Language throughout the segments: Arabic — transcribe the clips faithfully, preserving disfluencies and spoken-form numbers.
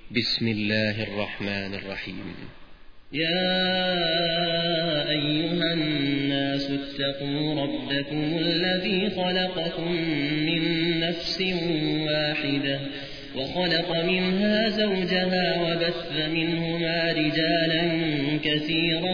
بسم الله الرحمن الرحيم. يا أيها الناس اتقوا ربكم الذي خلقكم من نفس واحدة وخلق منها زوجها وبث منهما رجالا كثيرا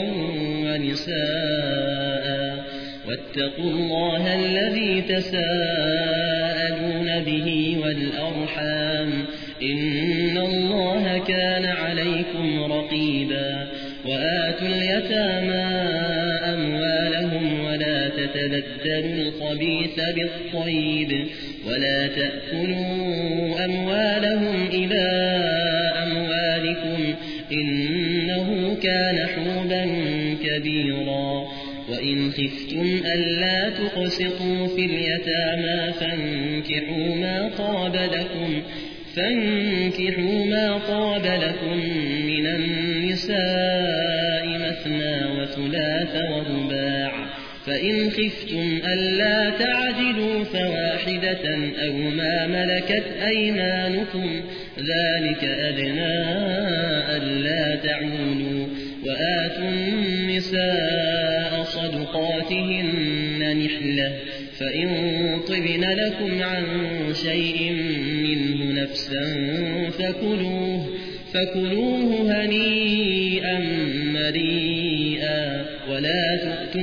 ونساء واتقوا الله الذي تساءلون به والأرحام إن الله كان عليكم رقيبا. وآتوا اليتامى أموالهم ولا تتبدلوا الخبيث بالطيب ولا تأكلوا أموالهم إلى أموالكم إنه كان حوبا كبيرا. وإن خفتم ألا تقسطوا في اليتامى فانكحوا ما طاب لكم فانكحوا ما طاب لكم من النساء مثنى وثلاث ورباع فإن خفتم ألا تعدلوا فواحدة أو ما ملكت أيمانكم ذلك أدنى ألا تعولوا. وآتوا النساء صدقاتهن نحلة فإن طبن لكم عن شيء منه نفسا فكلوه, فكلوه هنيئا مريئا. ولا تؤتوا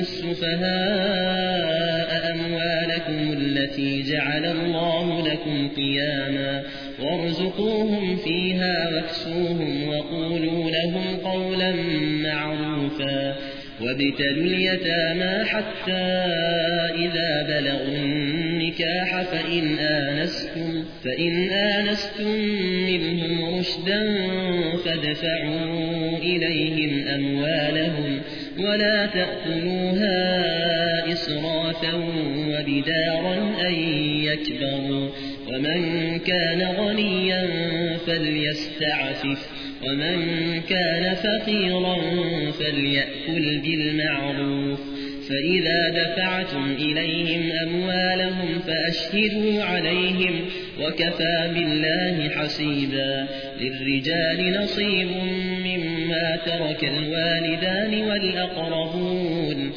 السفهاء أموالكم التي جعل الله لكم قياما وارزقوهم فيها واكسوهم وقولوا لهم قولا معروفا. وابتلوا اليتامى حتى إذا بلغوا النكاح فإن آنستم, فإن آنستم منهم رشدا فادفعوا إليهم أموالهم ولا تأكلوها إسرافا وبدارا أن يكبروا. ومن كان غنيا فليستعفف ومن كان فقيرا فليأكل بالمعروف. فإذا دفعتم إليهم أموالهم فأشهدوا عليهم وكفى بالله حسيبا. للرجال نصيب مما ترك الوالدان والأقربون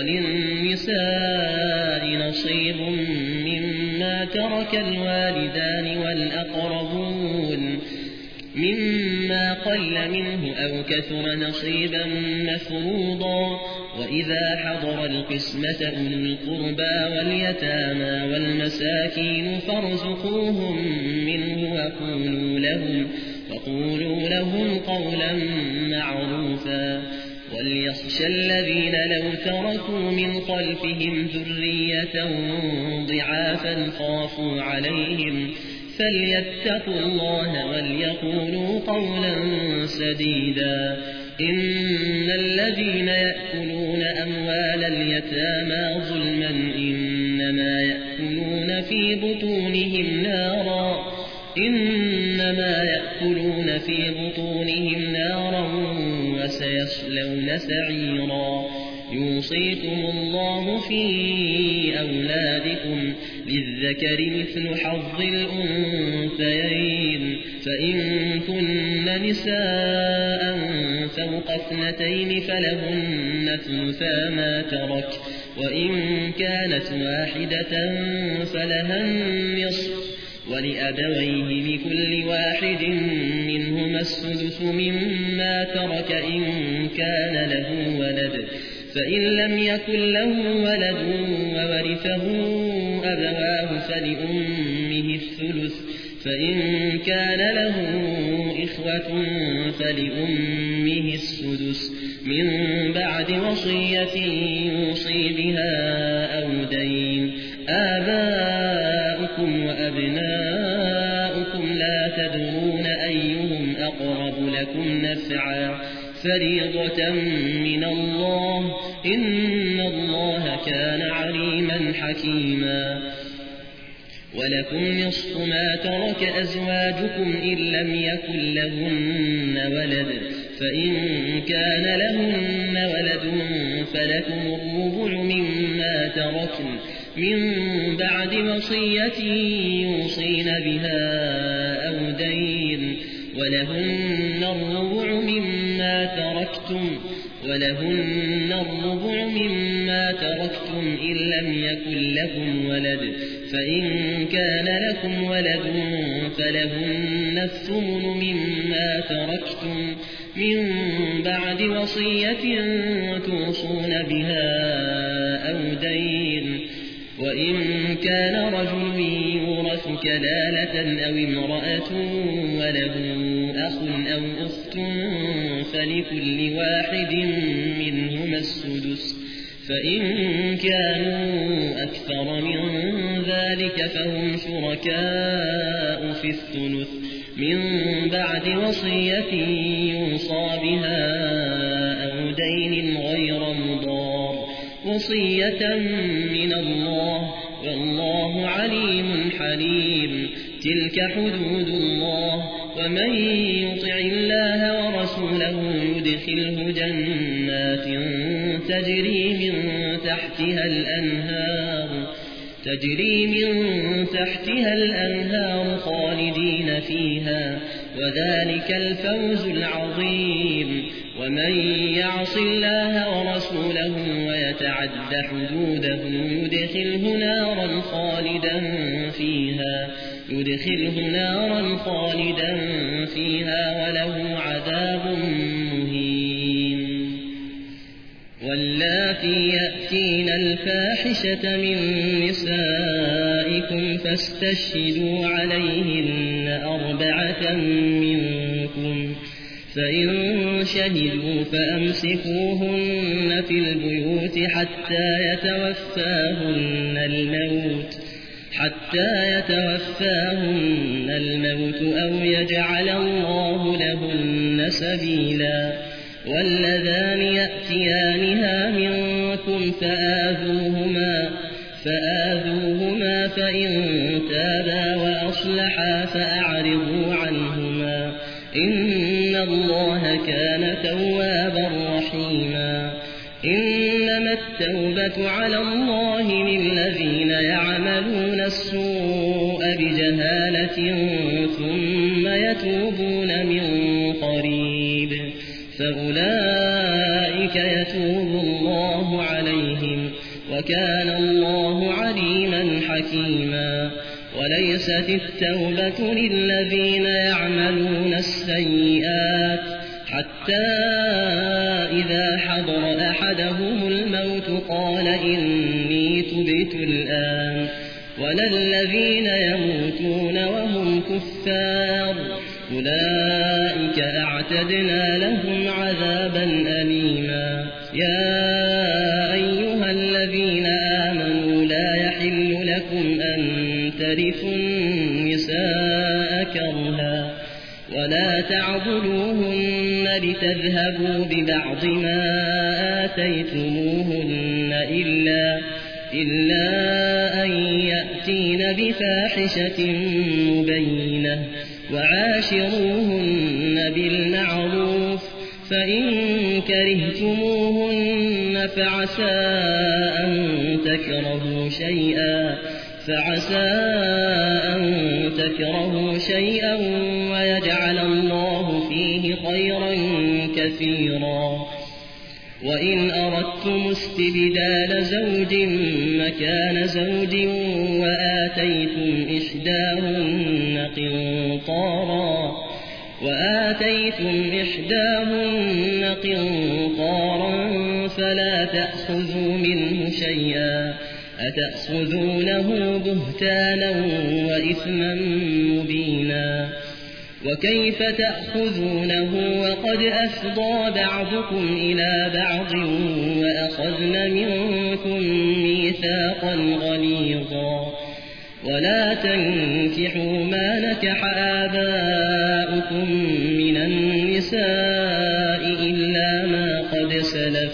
وللنساء نصيب مما ترك الوالدان والأقربون مما قل منه أو كثر نصيبا مفروضا. وإذا حضر القسمة أولو القربى واليتامى والمساكين فارزقوهم منه وقولوا لهم, وقولوا لهم قولا معروفا. وليخشى الذين لو تركوا من خلفهم ذرية ضعافا خافوا عليهم فليتقوا الله وليقولوا قولا سديدا. إن الذين يأكلون أموال اليتامى ظلما إنما يأكلون في بطونهم نارا إنما يأكلون في بطونهم نارا وسيصلون سعيرا. يوصيكم الله في أولادكم للذكر مثل حظ الأنثيين فإن كن نساء فوق اثنتين فلهن ثلثا ما ترك وإن كانت واحدة فلها النصف ولأبويه لكل واحد منهما السدس مما ترك إن كان له ولد فإن لم يكن له ولد وورثه أبواه فلأمه الثلث فإن كان له إخوة فلأمه السدس من بعد وصية يوصي بها أو دين. آباؤكم وأبناؤكم لا تدرون أيهم أقرب لكم نفعا فريضة من الله إن الله كان عليما حكيما. ولكم نصف ما ترك أزواجكم إن لم يكن لهن ولد فإن كان لهن ولد فلكم الربع مما تركن من بعد وصية يوصين بها أو دين ولهن الربع مما تركتم ولهن الربع مما تركتم إن لم يكن لكم ولد فإن كان لكم ولد فلهن الثمن مما تركتم من بعد وصية توصون بها أو دين وإن كان رجل يورث كلالة أو امرأة وله أخ أو أخت فلكل واحد منهما السدس فإن كانوا أكثر من ذلك فهم شركاء في الثلث من بعد وصية يوصى بها أو دين غير مضار وصية من الله والله عليم حليم تلك حدود الله ومن يطع الله ورسوله يدخله جنات تجري من تحتها الأنهار تجري من تحتها الأنهار خالدين فيها وذلك الفوز العظيم ومن يعص الله ورسوله ويتعد حدوده يدخله نارا خالدا فيها يدخله نارا خالدا فيها وله عذاب مهين واللاتي يأتين الفاحشة من نسائكم فاستشهدوا عليهن أربعة منكم فإن شهدوا فأمسكوهن في البيوت حتى يتوفاهن الموت حتى يتوفاهن الموت أو يجعل الله لهن سبيلا واللذان يأتيانها منكم فآذوهما فآذوهما فإن تابا وأصلحا فأعرضوا عنهما إن الله كان توابا رحيما إنما التوبة على الله للذين يعملون السوء بجهالة ثم يتوبون من قريب فأولئك يتوب الله عليهم وكان الله عليما حكيما وليست التوبة للذين يعملون السيئات حتى إذا حضر أحدهم الموت قال إني تبت الآن ولا الذين يموتون وهم كفار أولئك أعتدنا لهم عذابا أليما يا أيها الذين آمنوا لا يحل لكم أن ترثوا النساء كرها ولا تعضلوهن لتذهبوا ببعض ما آتيتموهن إلا, إلا أن يأتين بفاحشة مبينة وعاشروهن بالمعروف فإن كرهتموهن فعسى أن تكرهوا شيئا فعسى أن تكرهوا شيئا ويجعل الله فيه خيرا كثيرا وإن أردتم استبدال زوج مكان زوج وآتيتم إحداهن قنطارا وآتيتم إحداهن قنطارا فلا تأخذوا منه شيئا أتأخذونه بهتانا وإثما مبينا وكيف تأخذونه وقد أفضى بعضكم إلى بعض وأخذن منكم ميثاقا غليظا ولا تنكحوا ما نكح آباؤكم من النساء إلا ما قد سلف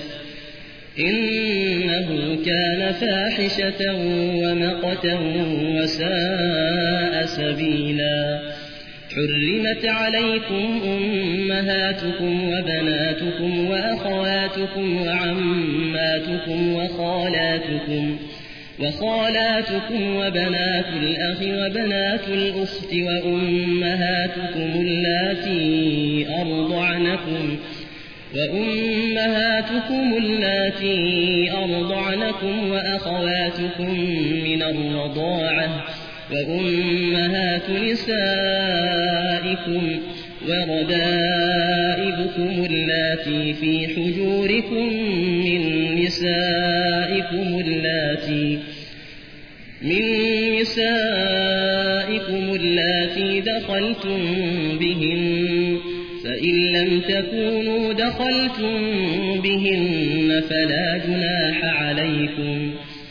إنه كان فاحشة ومقتا وساء سبيلا حرمت عليكم أمهاتكم وبناتكم وأخواتكم وعماتكم وخالاتكم وخالاتكم وبنات الأخ وبنات الأخت وأمهاتكم اللاتي أرضعنكم وأمهاتكم اللاتي أرضعنكم وأخواتكم من الرضاعة وأمهات نسائكم وربائبكم اللاتي في حجوركم من نسائكم اللاتي من نسائكم اللاتي دخلتم بهن فإن لم تكونوا دخلتم بهن فلا جناح عليكم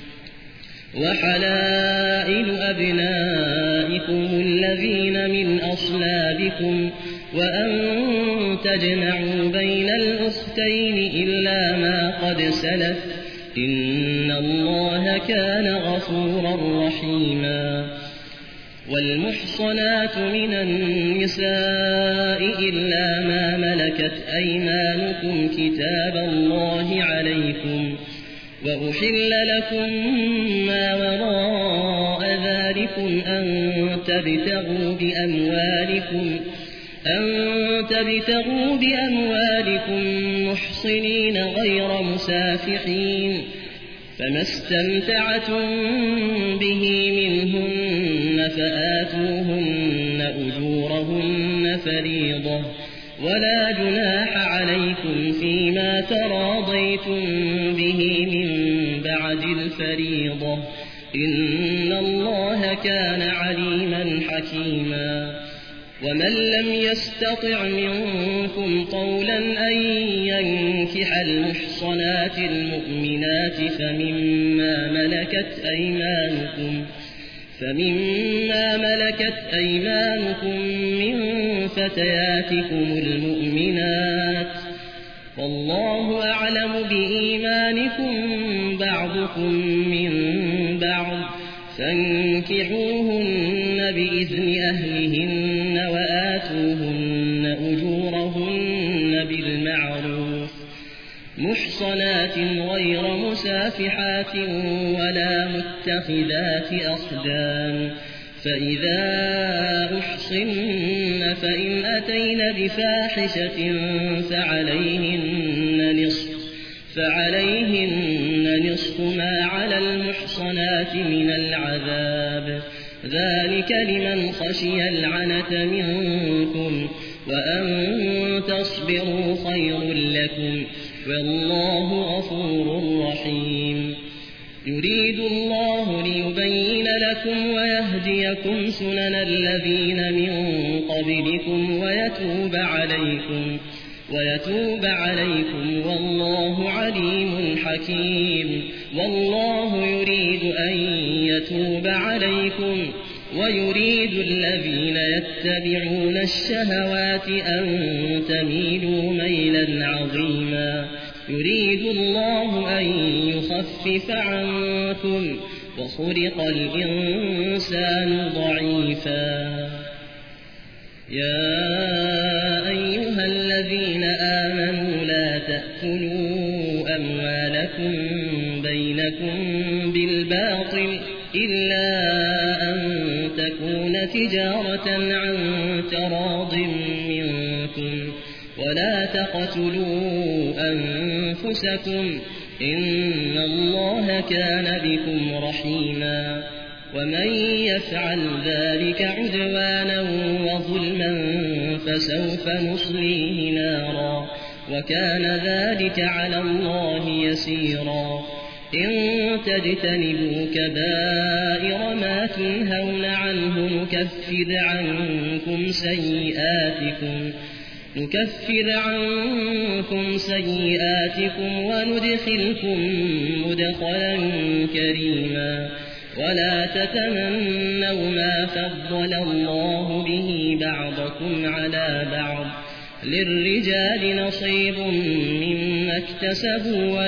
وحلائل أبنائكم الذين من أصلابكم وأن تجمعوا بين الأختين إلا ما قد سلف إن الله كان غفورا رحيما والمحصنات من النساء إلا ما ملكت أيمانكم كتاب الله عليكم وأحل لكم ما وراء ذلكم أن تبتغوا بأموالكم أن تبتغوا بأموالكم محصنين غير مسافحين فما استمتعتم به منهن فآتوهن أجورهن فريضة ولا جناح عليكم فيما تراضيتم به من بعد الفريضة إن الله كان عليما حكيما ومن لم يستطع منكم طولا أن ينكح المحصنات المؤمنات فمما ملكت أيمانكم فمما ملكت أيمانكم من فتياتكم المؤمنات والله أعلم بإيمانكم بعضكم من بعض فانكحوهن بإذن أهلهن وآتوهن أجورهن بالمعروف محصنات غير مسافحات ولا متخذات أخدان فإذا أحصن فإن أتين بفاحشة فعليهن نصف فعليهن نصف ما على المحصنات من العذاب ذلك لمن خشي العنة منكم وأن تصبروا خير لكم والله غفور رحيم يريد الله ليبين لكم ويهديكم سنن الذين من قبلكم ويتوب عليكم ويتوب عليكم والله عليم حكيم والله يريد أن يتوب عليكم ويريد الذين يتبعون الشهوات أن تميلوا ميلا عظيما يريد الله أن يخفف عنكم وخلق الإنسان ضعيفا يا أيها الذين آمنوا لا تأكلوا أموالكم بينكم بالباطل إلا أن تكون تجارة عن تراض منكم ولا تقتلوا أنفسكم إن الله كان بكم رحيما ومن يفعل ذلك عدوانا وظلما فسوف نصليه نارا وكان ذلك على الله يسيرا إن تجتنبوا كبائر ما تنهون عنه نكفر عنكم سيئاتكم نكفر عنكم سيئاتكم وندخلكم مدخلا كريما ولا تتمنوا ما فضل الله به بعضكم على بعض للرجال نصيب مما اكتسبوا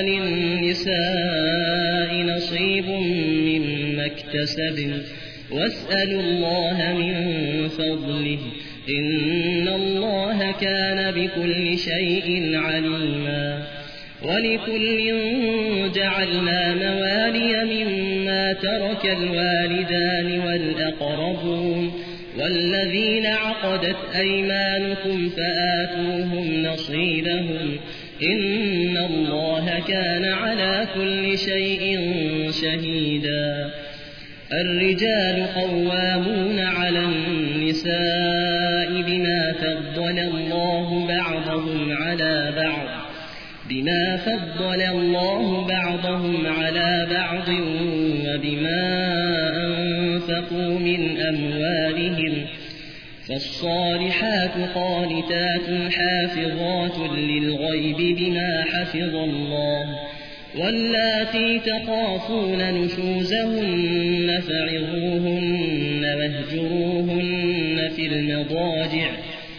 وللنساء نصيب مما اكتسبن واسألوا الله من فضله إن الله كان بكل شيء عليما ولكل جعلنا موالي مما ترك الوالدان والأقربون والذين عقدت أيمانكم فآتوهم نصيبهم إن الله كان على كل شيء شهيدا. الرجال قوامون على النساء بما فضل الله بعضهم على بعض بما فضل الله بعضهم على بعض وبما أنفقوا من أموالهم فالصالحات قانتات حافظات للغيب بما حفظ الله واللاتي تخافون نشوزهن فعظوهن واهجروهن في المضاجع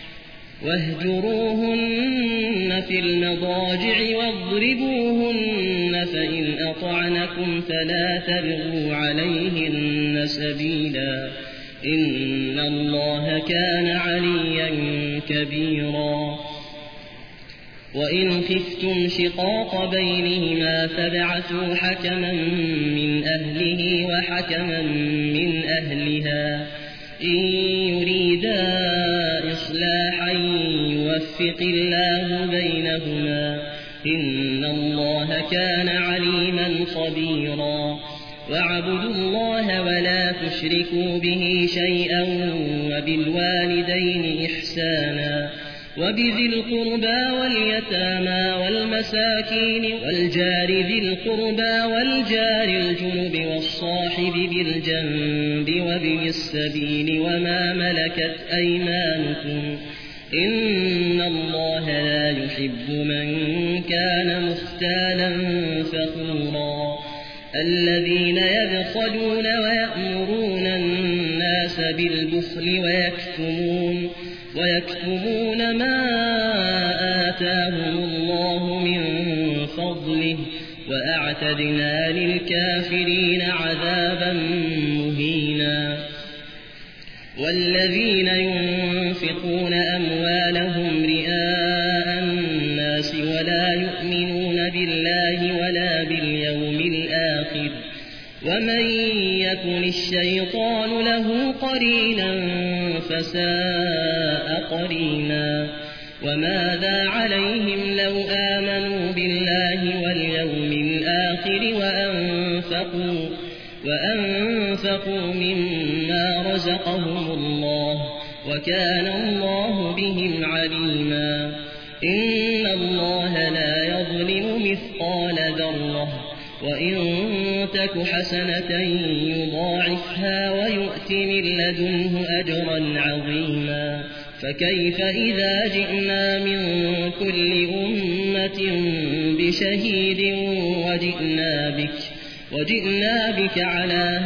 واهجروهن في المضاجع واضربوهن فإن أطعنكم فلا تبغوا عليهن سبيلا إن الله كان عليا كبيرا. وإن خفتم شقاق بينهما فابعثوا حكما من أهله وحكما من أهلها إن يريدا إصلاحا يوفق الله بينهما إن الله كان عليما خبيرا. واعبدوا الله ولا تشركوا به شيئا وبالوالدين إحسانا وبذي القربى واليتامى والمساكين والجار ذي القربى والجار الجنب والصاحب بالجنب وابن السبيل وما ملكت أيمانكم إن الله لا يحب من كان مختالا فخورا. الذين يبخلون ويأمرون الناس بالبخل ويكتمون ويكتمون ما آتاهم الله من فضله وأعتدنا للكافرين عذابا مهينا. والذين ينفقون أموالهم رئاء الناس ولا يؤمنون بالله ولا باليوم الآخر ومن يكن الشيطان له قرينا فساء قرينا. وماذا عليهم لو آمنوا بالله واليوم الآخر وأنفقوا, وأنفقوا مما رزقهم الله وكان الله بهم عليما. إن الله لا يظلم مثقال ذرة وإن تك حسنة يضاعفها ويؤت من لدنه أجرا عظيما. فكيف إذا جئنا من كل أمة بشهيد وجئنا بك, وجئنا بك على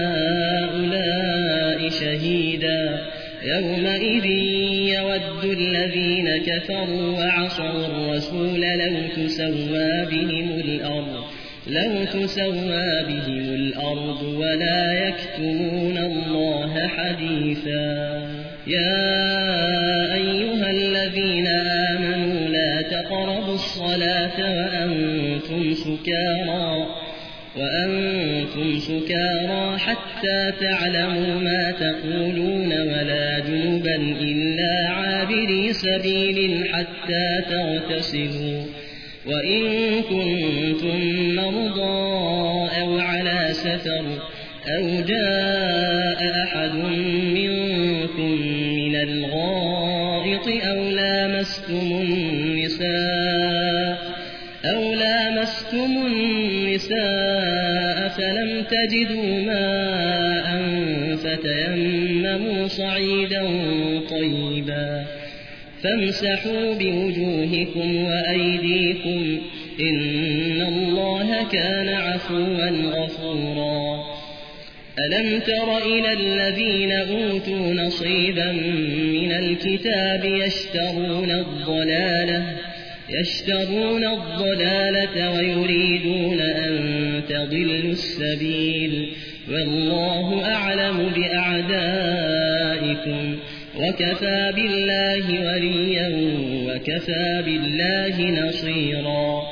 هؤلاء شهيدا يومئذ يود الذين كفروا وعصوا الرسول لو تسوى بهم الأرض لو تسوى بهم الأرض ولا يكتمون الله حديثا. يا أيها الذين آمنوا لا تقربوا الصلاة وأنتم سكارى وأنتم سكارى حتى تعلموا ما تقولون ولا جنبا إلا عابري سبيل حتى تغتسلوا وإن كنتم مرضى أو على سفر أو جاء أحد منكم من الغائط أو لامستم النساء أو لامستم النساء فلم تجدوا ماء فتيمموا صعيدا طيبا فامسحوا بوجوهكم وأيديكم إن الله كان عفوا غفورا. ألم تر إلى الذين أوتوا نصيبا من الكتاب يشترون الضلالة يشترون الضلالة ويريدون أن تضلوا السبيل والله أعلم بأعدائكم وكفى بالله وليا وكفى بالله نصيرا.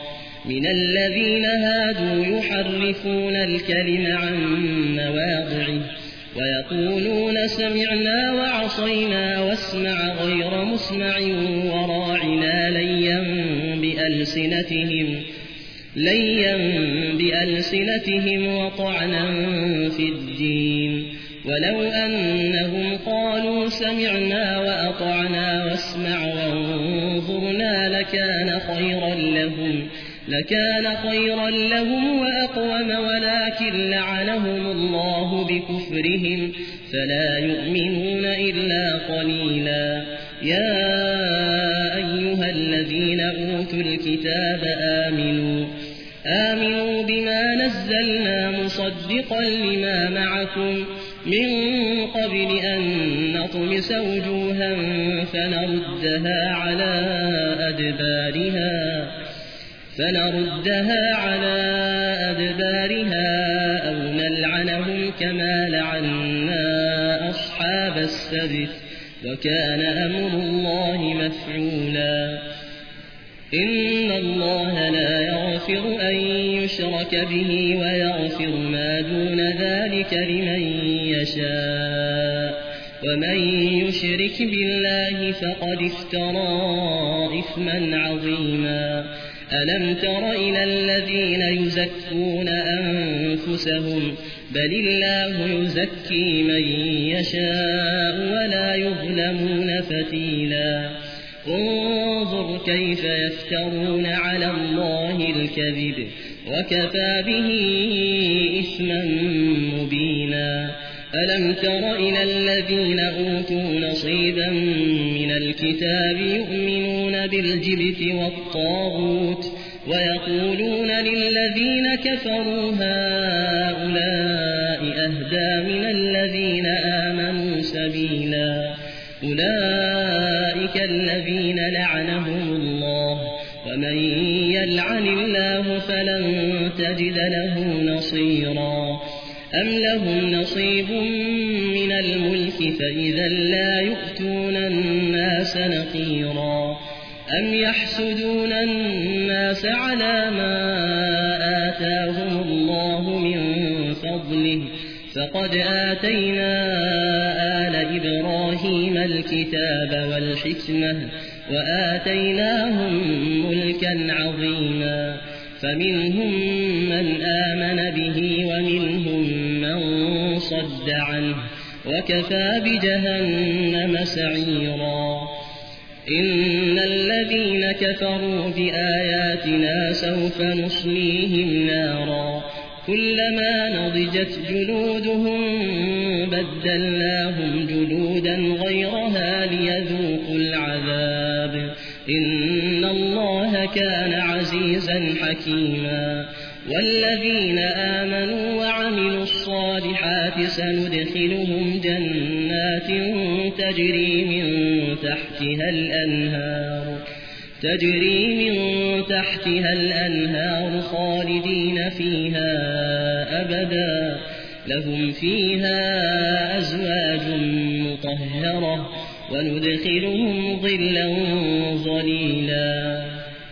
من الذين هادوا يحرفون الكلم عن مواضعه ويقولون سمعنا وعصينا واسمع غير مسمع وراعنا ليا بألسنتهم ليا بألسنتهم وطعنا في الدين ولو أنهم قالوا سمعنا وأطعنا واسمع وانظرنا لكان خيرا لهم لكان خيرا لهم وأقوم ولكن لعنهم الله بكفرهم فلا يؤمنون إلا قليلا يا أيها الذين أوتوا الكتاب آمنوا آمنوا بما نزلنا مصدقا لما معكم من قبل أن نطمس وجوها فنردها على أدبارها فنردها على أدبارها أو نلعنهم كما لعنا أصحاب السبت وكان أمر الله مفعولا إن الله لا يغفر أن يشرك به ويغفر ما دون ذلك لمن يشاء ومن يشرك بالله فقد افترى إثما عظيما ألم تر إلى الذين يزكون أنفسهم بل الله يزكي من يشاء ولا يظلمون فتيلا انظر كيف يفترون على الله الكذب وكفى به إثما مبينا ألم تر إلى الذين أوتوا نصيبا من الكتاب يؤمنون بالجبت والطاغوت ويقولون للذين كفروا هؤلاء أهدى من الذين آمنوا سبيلا أولئك الذين لعنهم الله ومن يلعن الله فلن تجد له نصيرا أم لهم نصيب من الملك فإذا لا يؤتون الناس نقيرا أم يحسدون الناس على ما آتاهم الله من فضله فقد آتينا آل إبراهيم الكتاب والحكمة وآتيناهم ملكا عظيما فمنهم من آمن به ومنهم من صد عنه وكفى بجهنم سعيرا إن الذين كفروا بآياتنا سوف نصليهم نارا كلما نضجت جلودهم بدلناهم جلودا غيرها ليذوقوا العذاب إن الله كان عزيزا حكيما والذين آمنوا وعملوا الصالحات سندخلهم جنات تجري من تحتها الأنهار تجري من تحتها الأنهار خالدين فيها أبدا لهم فيها أزواج مطهرة وندخلهم ظلا ظليلا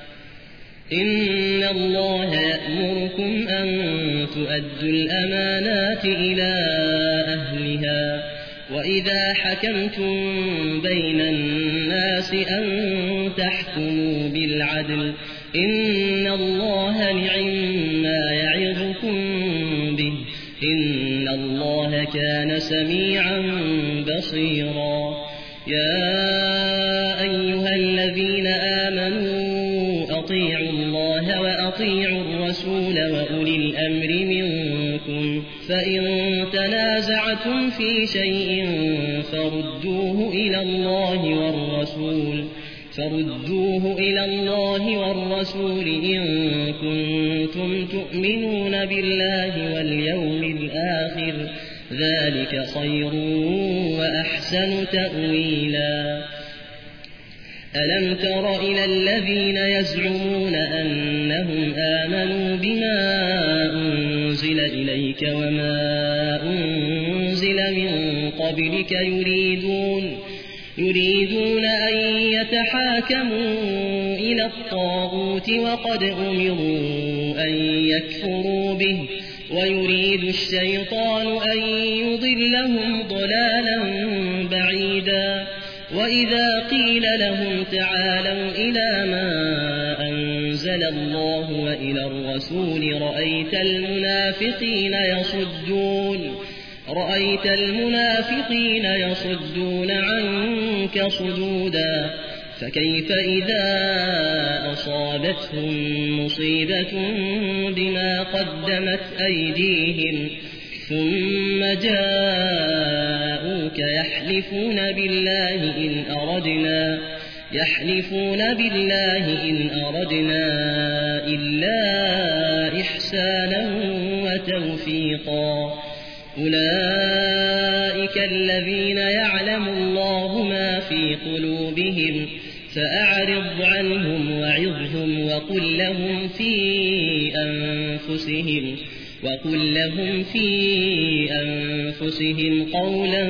إن الله يأمركم أن تؤدوا الأمانات إلى أهلها وإذا حكمتم بين الناس أن تحكموا بالعدل إن الله نعما يعظكم به إن الله كان سميعا بصيرا يا أيها الذين آمنوا أطيعوا الله وأطيعوا الرسول وأولي الأمر منكم فإن تنازعتم في شيء فردوه إلى الله والرسول فردوه إلى الله والرسول إن كنتم تؤمنون بالله واليوم الآخر ذلك خير وأحسن تأويلا ألم تر إلى الذين يزعمون أنهم آمنوا بما أنزل إليك وما أنزل من قبلك يريدون يريدون أن يتحاكموا إلى الطاغوت وقد أمروا أن يكفروا به ويريد الشيطان أن يضلهم ضلالا بعيدا وإذا قيل لهم تعالوا إلى ما أنزل الله وإلى الرسول رأيت المنافقين يصدون رأيت المنافقين يصدون عنك صدودا فكيف إذا أصابتهم مصيبة بما قدمت أيديهم ثم جاءوك يحلفون بالله إن أردنا يحلفون بالله إن أردنا إلا إحسانا وتوفيقا أولئك الذين يعلم الله ما في قلوبهم فأعرض عنهم وعظهم وقل لهم في أنفسهم وقل لهم في أنفسهم قولا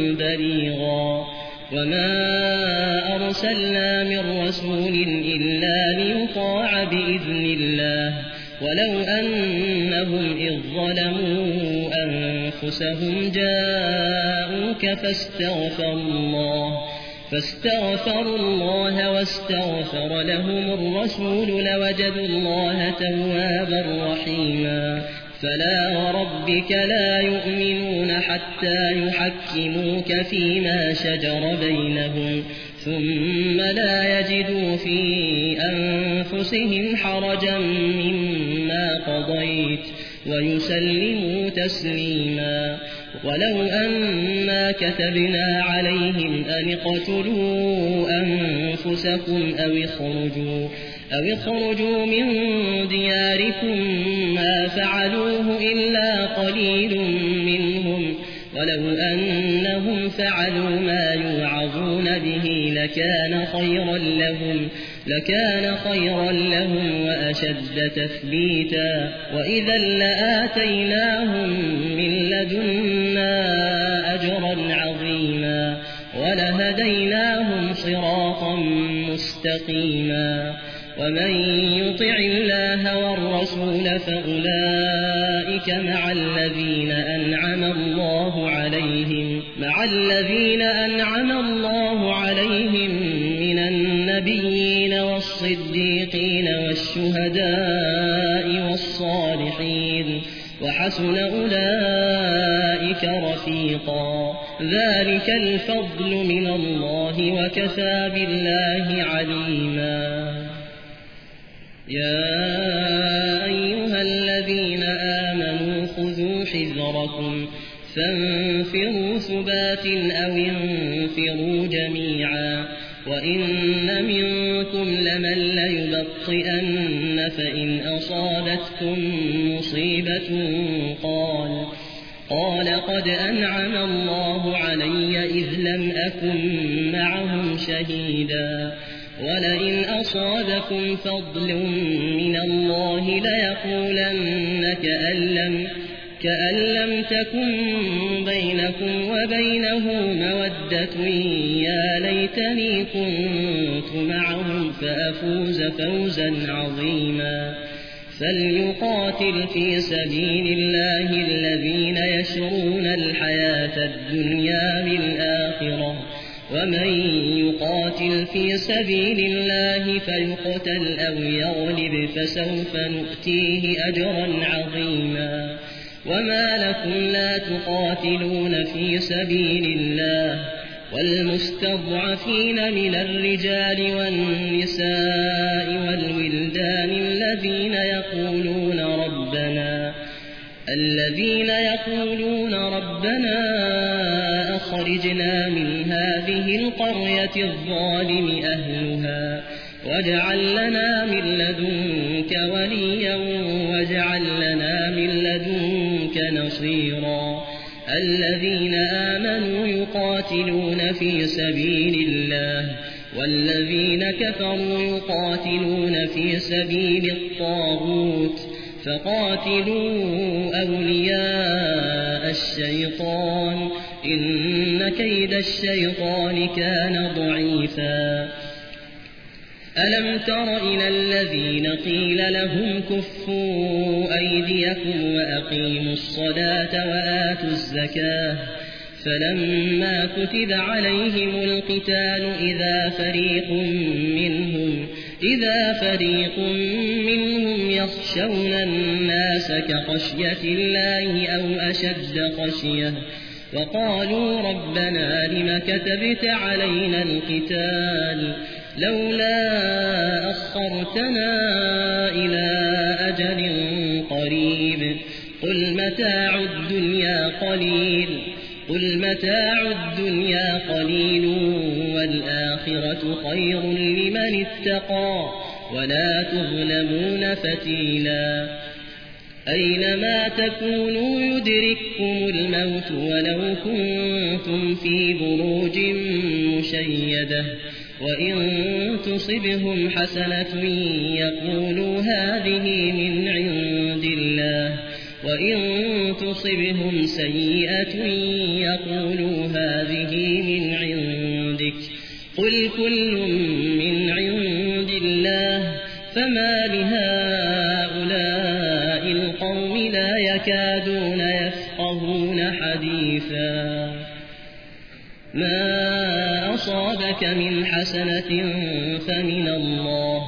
بليغا وما أرسلنا من رسول إلا ليطاع بإذن الله ولو أنهم إذ ظلموا أنفسهم جاءوك فاستغفروا الله فاستغفروا الله واستغفر لهم الرسول لوجدوا الله توابا رحيما فلا وربك لا يؤمنون حتى يحكموك فيما شجر بينهم ثم لا يجدوا في أنفسهم حرجا مما قضيت ويسلموا تسليما ولو أنا كتبنا عليهم أن اقتلوا أنفسكم أو اخرجوا أو اخرجوا من دياركم ما فعلوه إلا قليل منهم ولو أنهم فعلوا ما يوعظون به لكان خيرا لهم لكان خيرا لهم وأشد تثبيتا وإذا لآتيناهم من لدنا أجرا عظيما ولهديناهم صراطا مستقيما ومن يطع الله والرسول فأولئك مع الذين أنعم الله عليهم مع الذين أنعم الله عليهم من النبيين والصديقين والشهداء والصالحين وحسن أولئك رفيقا ذلك الفضل من الله وكفى بالله عليما يا أيها الذين آمنوا خذوا حذركم فانفروا ثبات أو انفروا جميعا وإن منكم لمن ليبطئن فإن أصابتكم مصيبة قال قال قد أنعم الله علي إذ لم أكن معهم شهيدا ولئن أصابكم فضل من الله ليقولن كأن لم, كأن لم تكن بينكم وبينه مودة يا ليتني كنت معهم فأفوز فوزا عظيما فليقاتل في سبيل الله الذين يشرون الحياة الدنيا بالآخرة ومن يقاتل في سبيل الله فيقتل أو يغلب فسوف نؤتيه أجرا عظيما وما لكم لا تقاتلون في سبيل الله والمستضعفين من الرجال والنساء والولدان الذين يقولون ربنا الذين يقولون ربنا أخرجنا من هذه القرية الظالم أهلها واجعل لنا من لدنك وليا واجعل لنا من لدنك نصيرا الذين آمنوا يقاتلون في سبيل الله والذين كفروا يقاتلون في سبيل الطاغوت فقاتلوا أولياء الشيطان إن كيد الشيطان كان ضعيفا ألم تر إلى الذين قيل لهم كفوا أيديكم وأقيموا الصلاة وآتوا الزكاة فلما كتب عليهم القتال إذا فريق منهم إذا فريق منهم يخشون الناس كخشية الله أو أشد خشية وقالوا ربنا لم كتبت علينا القتال لولا أخرتنا إلى أجل قريب قل متاع الدنيا قليل قل متاع الدنيا قليل والآخرة خير لمن اتقى ولا تظلمون فتيلا أينما تكونوا يدرككم الموت ولو كنتم في بروج مشيدة وإن تصبهم حسنة يقولوا هذه من عند الله وإن تصبهم سيئة يقولوا هذه من عندك قل كل من عند الله فما لهؤلاء القوم لا يكادون يفقهون حديثا ما أصابك من حسنة فمن الله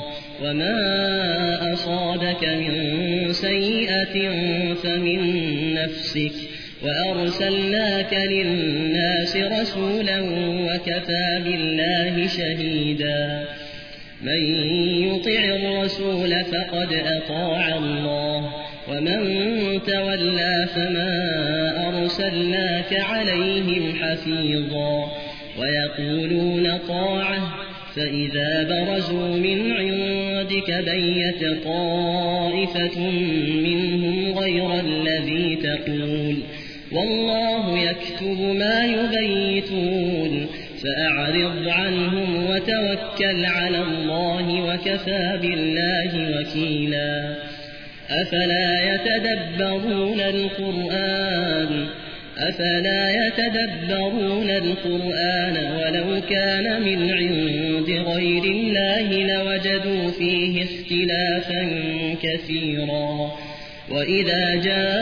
وما أصابك من سيئة فمن نفسك وأرسلناك للناس رسولا وكفى بالله شهيدا من يطع الرسول فقد أطاع الله ومن تولى فما أرسلناك عليهم حفيظا ويقولون طاعة فإذا برزوا من عندك بيت طائفة منهم غير الذي تقول والله يكتب ما يبيتون فأعرض عنهم وتوكل على الله وكفى بالله وكيلا أفلا يتدبرون القرآن أفلا يتدبرون القرآن ولو كان من عند غير الله لوجدوا فيه اختلافا كثيرا وإذا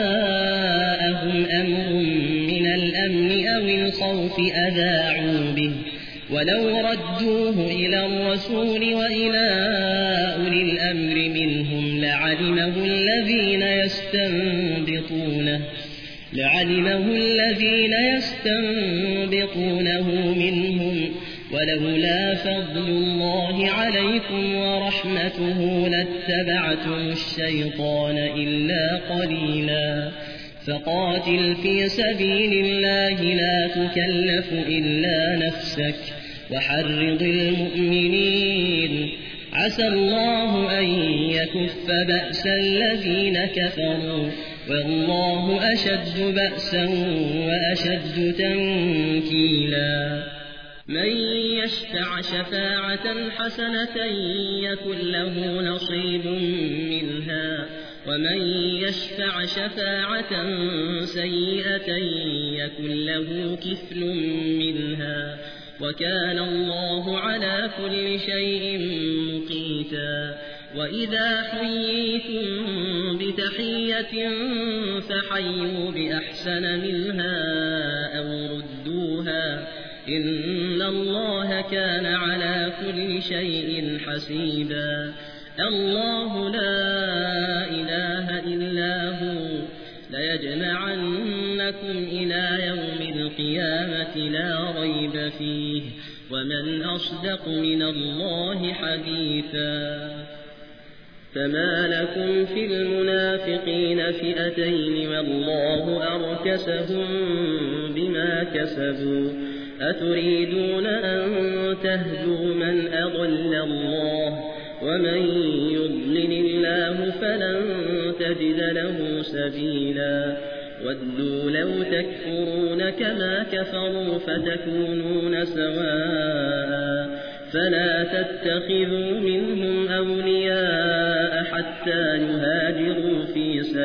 جاءهم أمر من الأمن أو الخوف أذاعوا به ولو ردوه إلى الرسول وإلى أولي الأمر منهم لعلمه الذين يستنبطونه لعلمه الذين يستنبطونه منهم ولولا فضل الله عليكم ورحمته لاتبعتم الشيطان إلا قليلا فقاتل في سبيل الله لا تكلف إلا نفسك وحرض المؤمنين عسى الله أن يكف بأس الذين كفروا والله أشد بأسا وأشد تنكيلا من يشفع شفاعة حسنة يكن له نصيب منها ومن يشفع شفاعة سيئة يكن له كفل منها وكان الله على كل شيء مقيتا وإذا حييتم بتحية فحيوا بأحسن منها أو ردوها إن الله كان على كل شيء حسيبا الله لا إله إلا هو ليجمعنكم إلى يوم القيامة لا ريب فيه ومن أصدق من الله حديثا فما لكم في المنافقين فئتين والله أركسهم بما كسبوا أتريدون أن تهدوا من أضل الله ومن يضلل الله فلن تجد له سبيلا ودوا لو تكفرون كما كفروا فتكونون سواء فلا تتخذوا منهم أولياء حتى يهاجروا في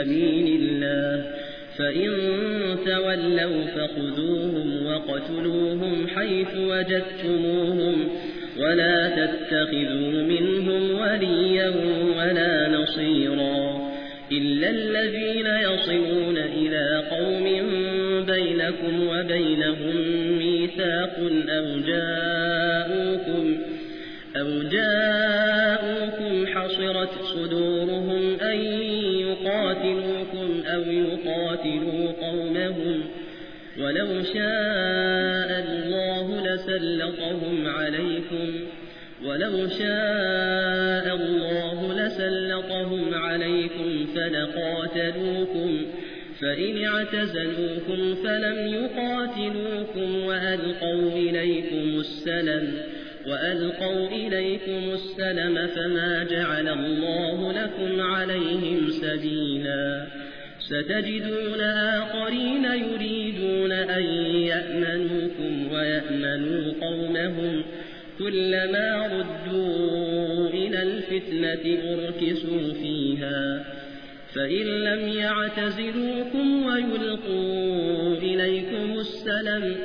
سبيل الله فإن تولوا فخذوهم وقتلوهم حيث وجدتموهم ولا تتخذوا منهم وليا ولا نصيرا إلا الذين يصلون إلى قوم بينكم وبينهم ميثاق أو جاءوكم, أو جاءوكم حصرت صدورهم أن يقاتلوكم أو يقاتلوا قومهم ولو شاء الله لسلطهم عليكم ولو شاء الله لسلطهم عليكم فلقاتلوكم فإن اعتزلوكم فلم يقاتلوكم وألقوا إليكم السلم وألقوا إليكم السلم فما جعل الله لكم عليهم سبيلا ستجدون آخرين يريدون أن يأمنوكم ويأمنوا قومهم كلما ردوا إلى الفتنة أركسوا فيها فإن لم يعتزلوكم ويلقوا إليكم السلم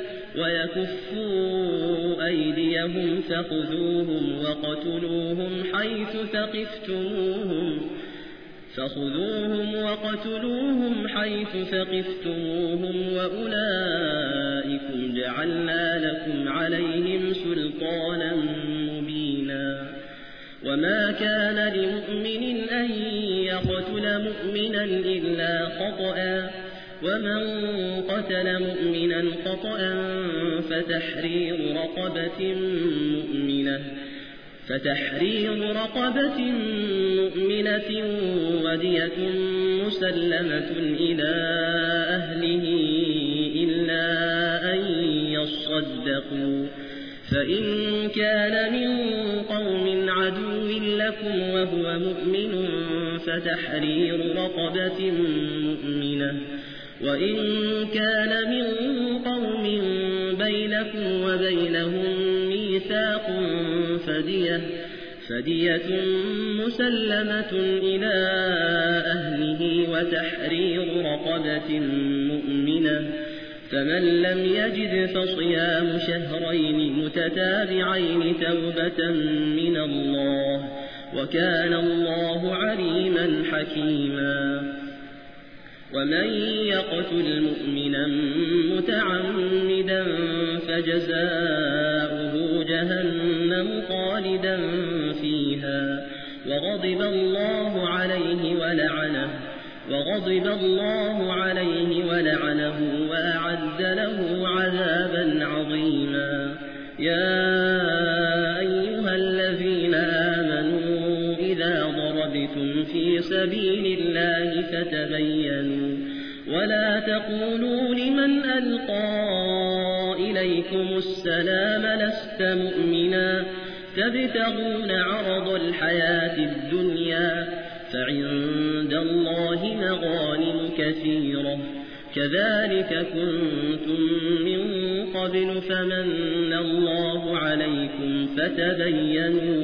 ويكفوا أيديهم فخذوهم وقتلوهم حيث ثقفتموهم فخذوهم وقتلوهم حيث ثقفتموهم وأولئكم جعلنا لكم عليهم سلطانا مبينا وما كان لمؤمن أن يقتل مؤمنا إلا خطأ ومن قتل مؤمنا خطأ فتحرير رقبة مؤمنة فتحرير رقبة مؤمنة ودية مسلمة إلى أهله إلا أن يصدقوا فإن كان من قوم عدو لكم وهو مؤمن فتحرير رقبة مؤمنة وإن كان من قوم بينكم وبينهم ميثاق فدية, فدية مسلمة إلى أهله وتحرير رقبة مؤمنة فمن لم يجد فصيام شهرين متتابعين توبة من الله وكان الله عليما حكيما ومن يقتل مؤمنا متعمدا فجزاؤه جهنم خالدا فيها وغضب الله عليه ولعنه وغضب الله عليه ولعنه وأعد له عذابا عظيما يا أيها الذين آمنوا إذا ضربتم في سبيل الله فتبينوا ولا تقولوا لمن ألقى إليكم السلام لست مؤمنا تبتغون عرض الحياة الدنيا فعند الله مغانم كثيرة كذلك كنتم من قبل فمن الله عليكم فتبينوا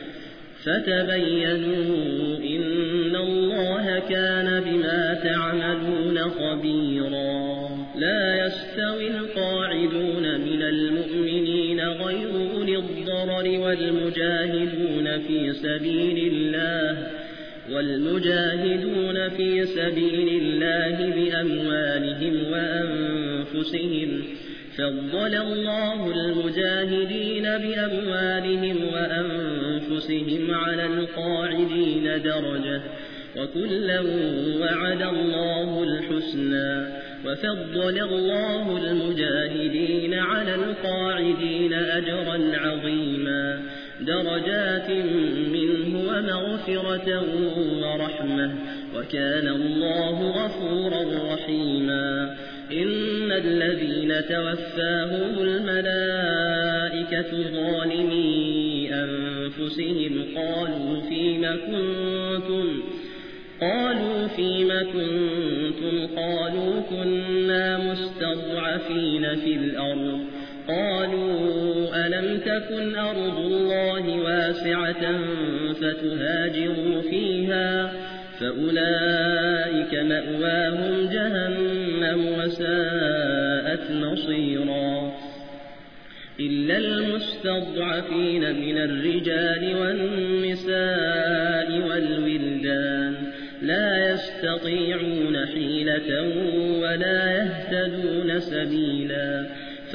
فتبينوا إن الله كان بما تعملون خبيرا لا يستوي القاعدون من المؤمنين غير أولي الضرر والمجاهدون في سبيل الله والمجاهدون في سبيل الله بأموالهم وأنفسهم فضل الله المجاهدين بأموالهم وأنفسهم على القاعدين درجة وكلا وعد الله الحسنى وفضل الله المجاهدين على القاعدين أجرا عظيما درجات منه ومغفرة ورحمة وكان الله غفورا رحيما إن الذين توفاهم الملائكة ظالمي أنفسهم قالوا فيم كنتم قالوا فيم كنتم قالوا كنا مستضعفين في الأرض قالوا ألم تكن أرض الله واسعة فتهاجروا فيها فأولئك مأواهم جهنم وساءت مصيرا إلا المستضعفين من الرجال والنساء والولدان لا يستطيعون حيلة ولا يهتدون سبيلا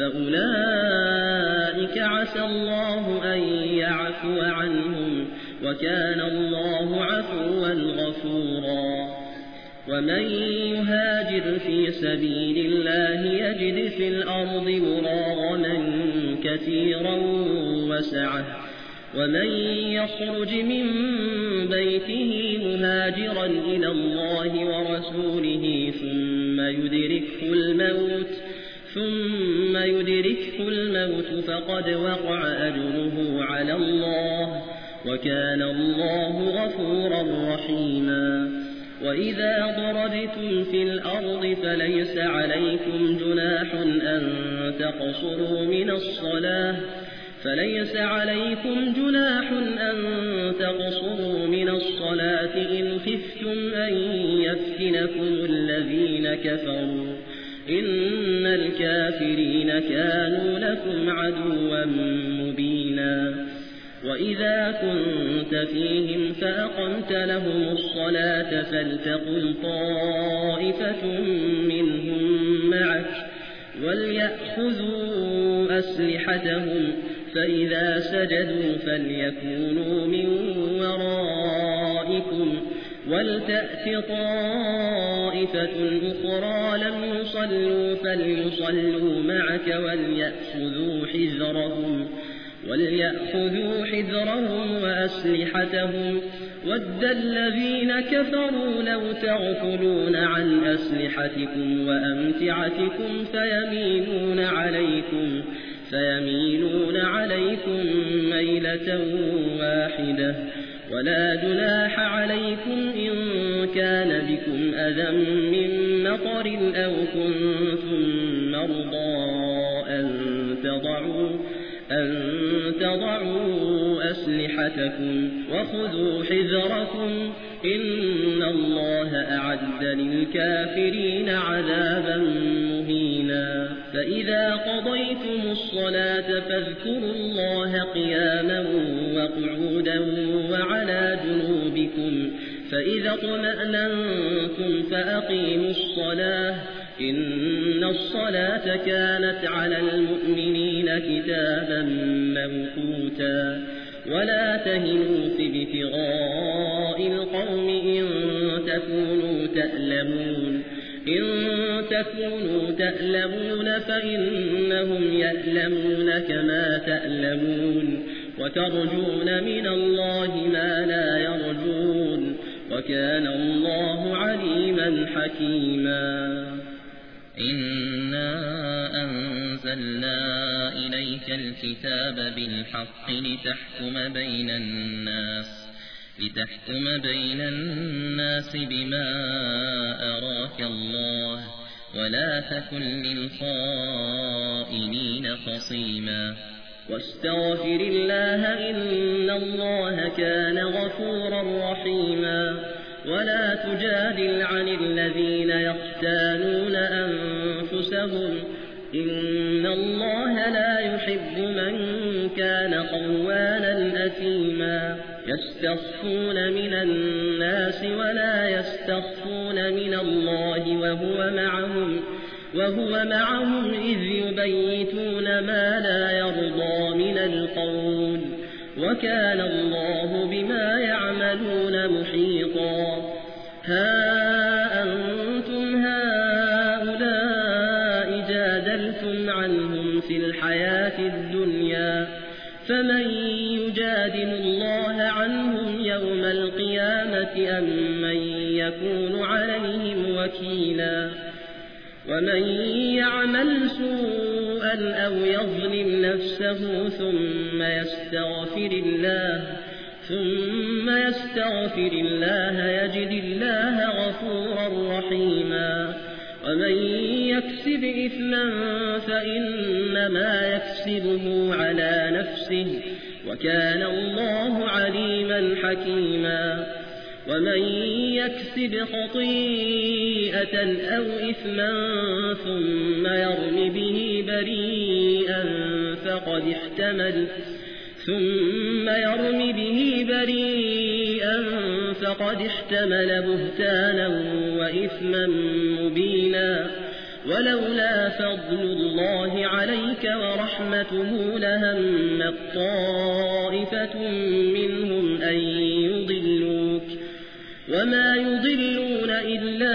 فأولئك عسى الله أن يعفو عنهم وكان الله عفوا غفورا ومن يهاجر في سبيل الله يجد في الأرض مراغما كثيرا وسعة ومن يخرج من بيته مهاجرا إلى الله ورسوله ثم يدركه الموت ثم يدركه الموت فقد وقع أجره على الله وكان الله غفورا رحيما وإذا ضربتم في الأرض فليس عليكم جناح أن تقصروا من الصلاة فليس عليكم جناح أن تقصروا من الصلاة إن خفتم أن يفتنكم الذين كفروا إن الكافرين كانوا لكم عدوا مبينا وإذا كنت فيهم فأقمت لهم الصلاة فلتقم طائفة منهم معك وليأخذوا أسلحتهم فإذا سجدوا فليكونوا من ورائكم ولتأت طائفة أخرى لم يصلوا فليصلوا معك وليأخذوا حذرهم وليأخذوا حذرهم وأسلحتهم ود الذين كفروا لو تغفلون عن أسلحتكم وأمتعتكم فيميلون عليكم فيميلون عليكم ميلة واحدة ولا جناح عليكم إن كان بكم أذى من مطر أو كنتم مرضى أن تضعوا أن تضعوا أسلحتكم وخذوا حذركم إن الله أعد للكافرين عذابا مهينا فإذا قضيتم الصلاة فاذكروا الله قياما وقعودا وعلى جنوبكم فإذا اطمأننتم فأقيموا الصلاة إن الصلاة كانت على المؤمنين كتابا موقوتا ولا تهنوا في ابتغاء القوم إن تكونوا تألمون إن تكونوا تألمون فإنهم يألمون كما تألمون وترجون من الله ما لا يرجون وكان الله عليما حكيما إنا أنزلنا إليك الكتاب بالحق لتحكم بين الناس لتحكم بين الناس بما أراك الله ولا تكن للخائنين خصيما واستغفر الله إن الله كان غفورا رحيما ولا تجادل عن الذين يختانون أنفسهم إن الله لا يحب من كان قوانا أثيما يستخفون من الناس ولا يستخفون من الله وهو معهم وهو معهم إذ يبيتون ما لا يرضى من القول وكان الله بما يعملون محيطا ها أنتم هؤلاء جادلتم عنهم في الحياة الدنيا فمن يجادل الله عنهم يوم القيامة أم من يكون عليهم وكيلا ومن يعمل سوءا أو يظلم نفسه ثم يستغفر الله ثم يستغفر الله يجد الله غفورا رحيما ومن يكسب إثما فإنما يكسبه على نفسه وكان الله عليما حكيما ومن يكسب خطيئة أو إثما ثم يرم به بريئا فقد احتمل ثم يرم به بريئا فقد احتمل بهتانا وإثما مبينا ولولا فضل الله عليك ورحمته لهمت طائفة منهم أن يضلوك وما يضلون إلا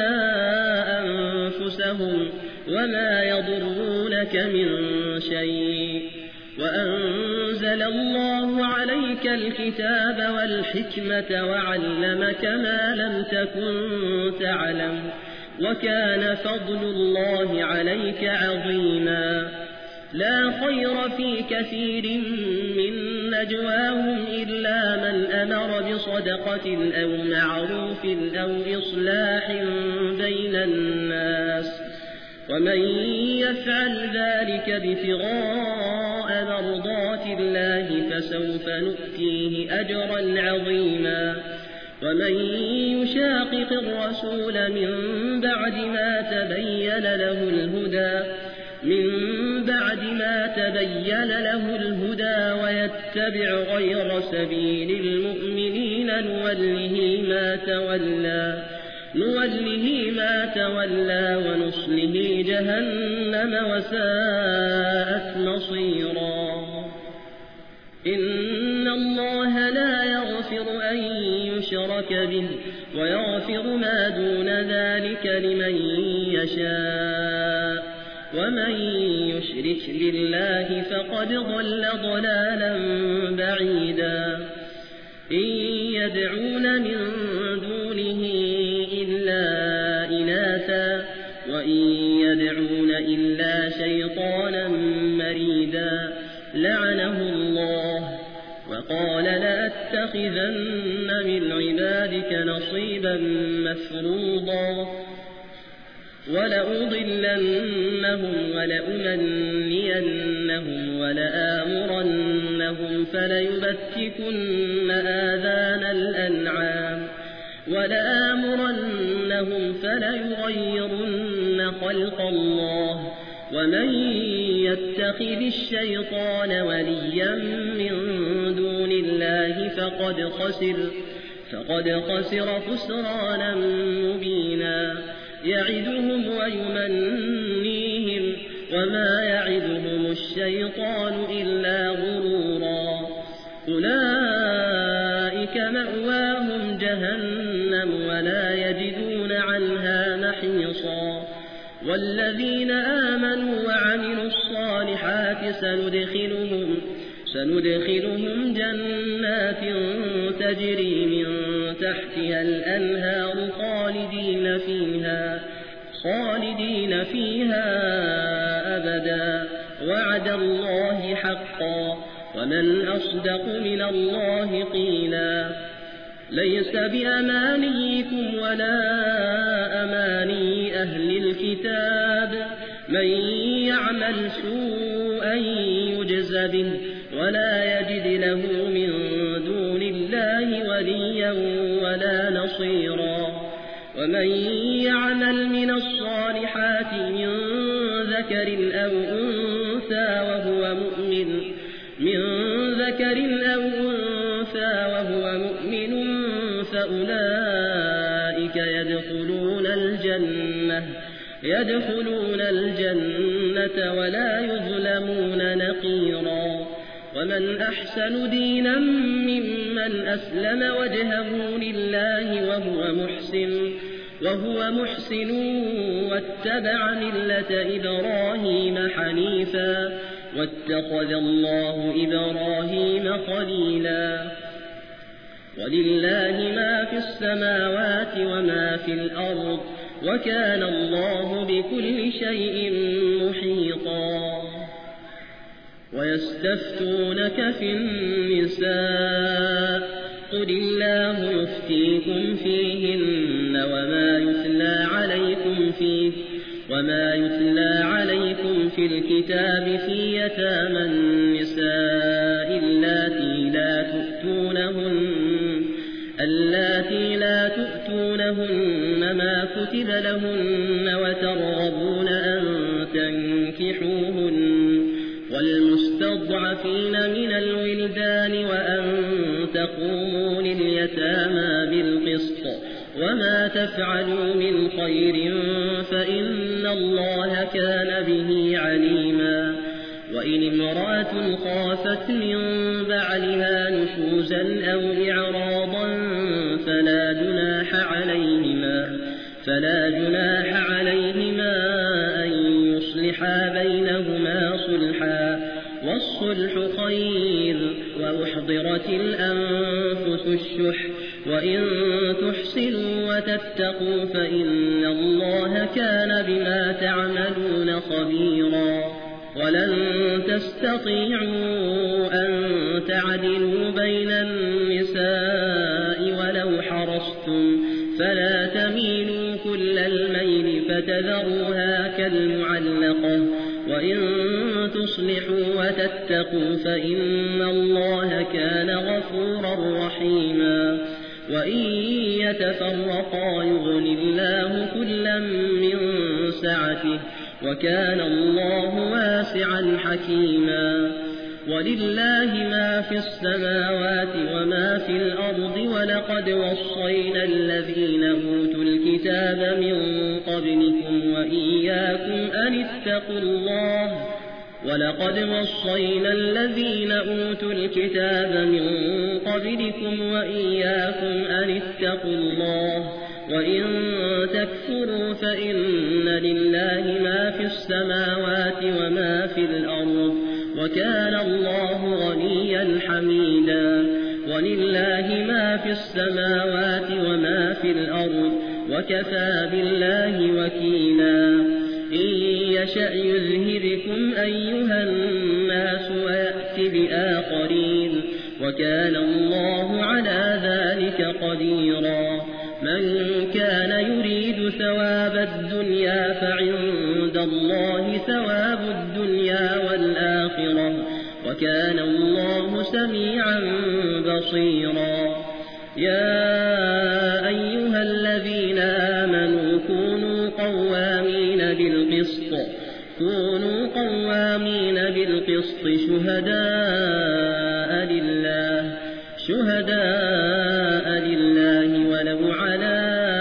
أنفسهم وما يضرونك من شيء وأنزل الله عليك الكتاب والحكمة وعلمك ما لم تكن تعلم وكان فضل الله عليك عظيما لا خير في كثير من نجواهم إلا من أمر بصدقة أو معروف أو إصلاح بين الناس ومن يفعل ذلك ابتغاء مرضات الله فسوف نؤتيه أجرا عظيما ومن يشاقق الرسول من بعد ما تبين له الهدى من بعد ما تبين له الهدى ويتبع غير سبيل المؤمنين نوله ما تولى نوله ما تولى ونصله جهنم وساءت مصيرا إن الله لا يغفر أن يشرك به ويغفر ما دون ذلك لمن يشاء ومن يشرك بالله فقد ضل ضلالا بعيدا إن يدعون من دونه إلا إناثا وإن يدعون إلا شيطانا مريدا لعنه الله وقال لأتخذن من عبادك نصيبا مفروضا ولأضلنهم ولأمنينهم ولآمرنهم فليبتكن آذان الأنعام ولآمرنهم فليغيرن خلق الله ومن يتخذ الشيطان وليا من دون الله فقد خسر فقد خسر خسرانا مبينا يعدهم ويمنيهم وما يعدهم الشيطان إلا غرورا أولئك مأواهم جهنم ولا يجدون عنها محيصا والذين آمنوا وعملوا الصالحات سندخلهم سندخلهم جنات تجري من تحتها الأنهار خالدين فيها خالدين فيها أبدا وعد الله حقا ومن أصدق من الله قيلا ليس بأمانيكم ولا أماني أهل الكتاب من يعمل سوءا يجز به ولا يجد له من دون الله وليا ولا نصيرا ومن يعمل من الصالحات من ذكر أو أنثى وهو مؤمن من ذكر أو أنثى وهو مؤمن فأولئك يدخلون الجنة يدخلون الجنة ولا يظلمون نقيرا ومن أحسن دينا ممن أسلم وجهه لله وهو محسن وهو محسن واتبع ملة إبراهيم حنيفا واتخذ الله إبراهيم خليلا ولله ما في السماوات وما في الأرض وكان الله بكل شيء محيطا ويستفتونك في النساء قل الله يفتيكم فيهن وما يتلى عليكم فيه وما يتلى عليكم في الكتاب في يتامى النساء اللاتي لا تؤتونهن اللاتي لا لهن ما كتب لهن وترغبون أن تنكحوهن والمستضعفين من الولدان وأن تقوموا لليتامى بالقسط وما تفعلوا من خير فإن الله كان به عليما. وإن امرأة خافت من بعلها نشوزا أو إعراضا فلا جناح عليهما فلا جناح عليهما أن يصلحا بينهما صلحا والصلح خير وأحضرت الأنفس الشح وإن تحسنوا وتتقوا فإن الله كان بما تعملون خبيرا. ولن تستطيعوا أن تعدلوا بين النساء ولو حرصتم فلا تميلوا كل الميل فتذروها كالمعلقة وإن تصلحوا وتتقوا فإن الله كان غفورا رحيما. وإن يتفرقا يغن الله كلا من سعته وكان الله واسعا حكيما. ولله ما في السماوات وما في الأرض ولقد وصينا الذين أوتوا الكتاب من قبلكم وإياكم أن اتقوا الله ولقد وصينا الذين أوتوا الكتاب من قبلكم وإياكم أن اتقوا الله وإن تكفروا فإن لله ما في السماوات وما في الأرض وكان الله غنيا حميدا. ولله ما في السماوات وما في الأرض وكفى بالله وكيلا. إن يشأ يذهبكم أيها الناس ويأت بآخرين وكان الله على ذلك قديرا. من كان يريد ثواب الدنيا فعند الله ثواب الدنيا والآخرة وكان الله سميعا بصيرا. يا أيها الذين آمنوا كونوا قوامين بالقسط كونوا قوامين بالقسط شهداء لله شهداء لله ولو على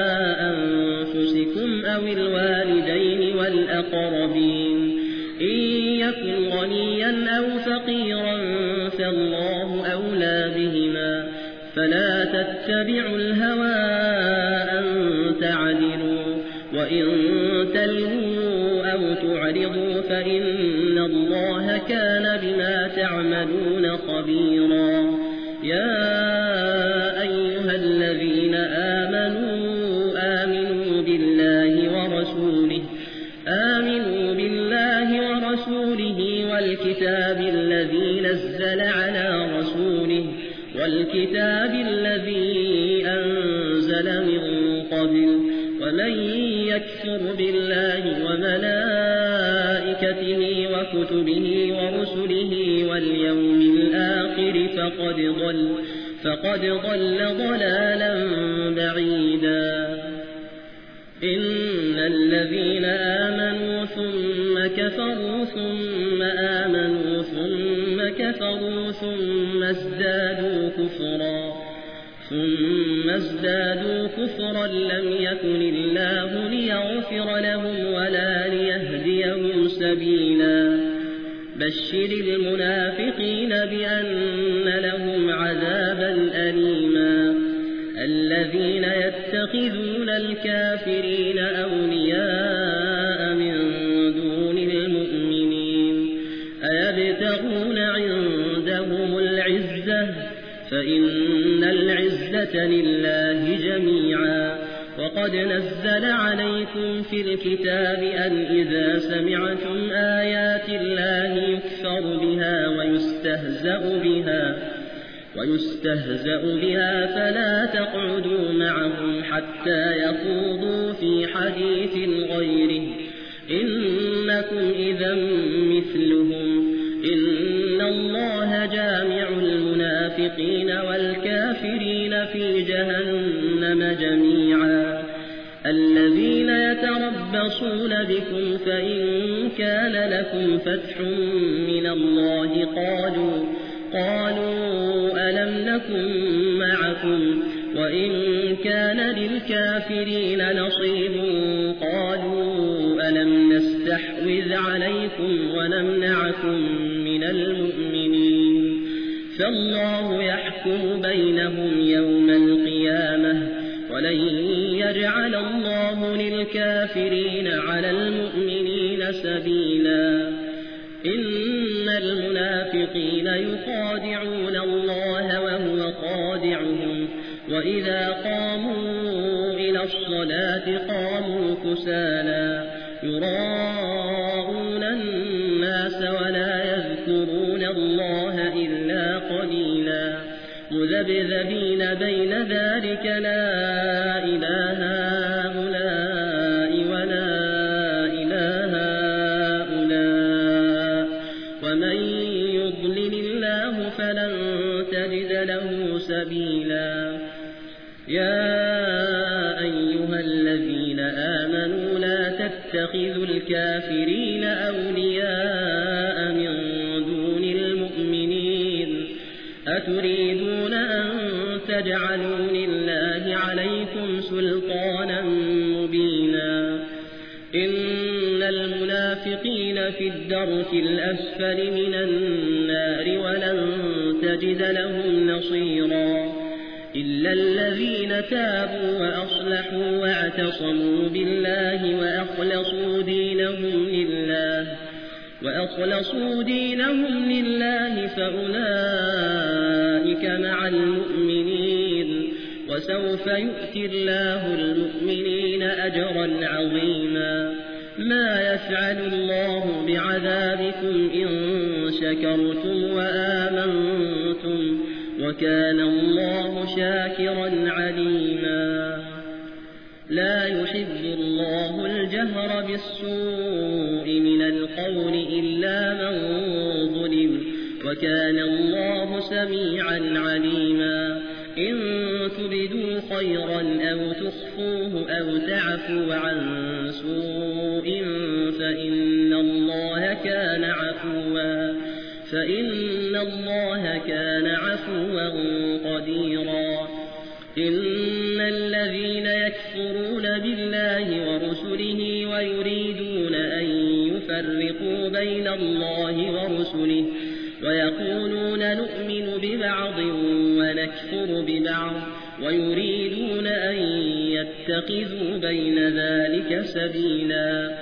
أنفسكم أو الوالدين والأقربين إن يكن غنيا أو فقيرا فالله أولى بهما فلا تتبعوا الهوى أن تعدلوا وإن تلووا أو تعرضوا فإن الله كان بما تعملون خبيرا. يا أيها الذين آمنوا آمنوا بالله ورسوله آمنوا بالله ورسوله والكتاب الذي نزل على رسوله والكتاب الذي أنزل من قبل ومن يكفر بالله وملائكته وكتبه ورسله واليوم الآخر فقد ضل فقد ضل ضلالا بعيدا. إن الذين آمنوا ثم كفروا ثم آمنوا ثم كفروا ثم ازدادوا كفرا ثم ازدادوا كفرا لم يكن الله ليغفر لهم ولا ليهديهم سبيلا. بشر المنافقين بأن لهم عذابا أليما. الذين يتخذون الكافرين أولياء من دون المؤمنين أيبتغون عندهم العزة فإن العزة لله جميعا. وقد نزل عليكم في الكتاب أن إذا سمعتم آيات الله يكفر بها ويستهزأ بها ويستهزأ بها فلا تقعدوا معهم حتى يخوضوا في حديث غيره إنكم إذا مثلهم إن الله جامع المنافقين المنافقين والكافرين في جهنم جميعا الذين يتربصون بكم فإن كان لكم فتح من الله قالوا قالوا ألم نكن معكم وإن كان للكافرين نصيب قالوا ألم نستحوذ عليكم ونمنعكم من المؤمنين فالله يحكم بينهم يوم القيامة ولن يجعل الله للكافرين على المؤمنين سبيلا إن المنافقين يخادعون الله وهو خادعهم وإذا قاموا إلى الصلاة قاموا كسالى يراءون الناس ولا يذكرون الله إلا قليلا مذبذبين بين ذلك لا إله هؤلاء ولا إله هؤلاء ومن يضلل الله فلن تجد له سبيلا يا أيها الذين آمنوا لا تتخذوا الكافرين أولياء من دون المؤمنين أتريدون أن تجعلوا لله عليكم سلطانا مبينا إن المنافقين في الدرك الأسفل من النار ولن تجد لهم نصيرا إلا الذين تابوا وأصلحوا واعتصموا بالله وأخلصوا دينهم لله وأخلصوا دينهم لله فأولئك مع المؤمنين وسوف يؤتي الله المؤمنين أجرا عظيما ما يفعل الله بعذابكم إن شكرتم وآمنتم وكان الله شاكرا عليما لا يحب الله الجهر بالسوء من القول إلا من ظلم وكان الله سميعا عليما إن تبدوا خيرا أو تخفوه أو تعفوا عن سوء فإن الله كان عفوا فإن الله كان عفوا قديرا إن الذين يكفرون بالله ورسله ويريدون أن يفرقوا بين الله ورسله ويقولون نؤمن ببعض ونكفر ببعض ويريدون أن يتخذوا بين ذلك سبيلا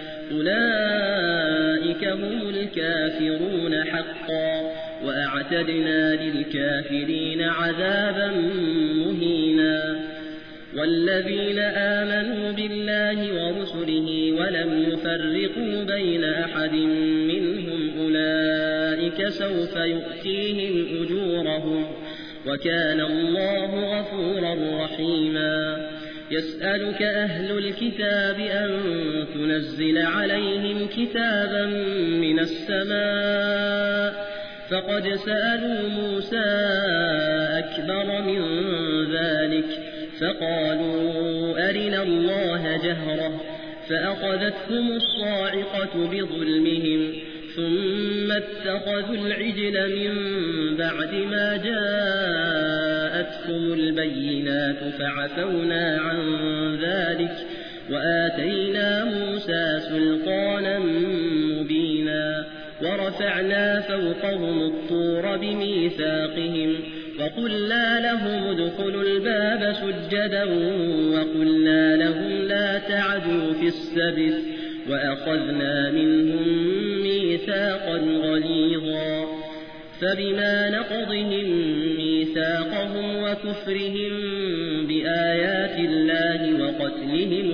أولئك هم الكافرون حقا وأعتدنا للكافرين عذابا مهينا والذين آمنوا بالله ورسله ولم يفرقوا بين أحد منهم أولئك سوف يؤتيهم أجورهم وكان الله غفورا رحيما يسألك أهل الكتاب أن تنزل عليهم كتابا من السماء فقد سألوا موسى أكبر من ذلك فقالوا أرنا الله جهرة فأخذتهم الصاعقة بظلمهم ثم اتخذوا العجل من بعد ما جاءتهم البينات فعفونا عن ذلك وآتينا موسى سلطانا مبينا ورفعنا فوقهم الطور بميثاقهم وقلنا لهم ادخلوا الباب سجدا وقلنا لهم لا تعدوا في السبت وأخذنا منهم ميثاقا غليظا فبما نقضهم ميثاقهم وكفرهم بآيات الله وقتلهم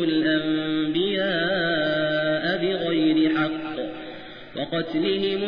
الأنبياء بغير حق وقتلهم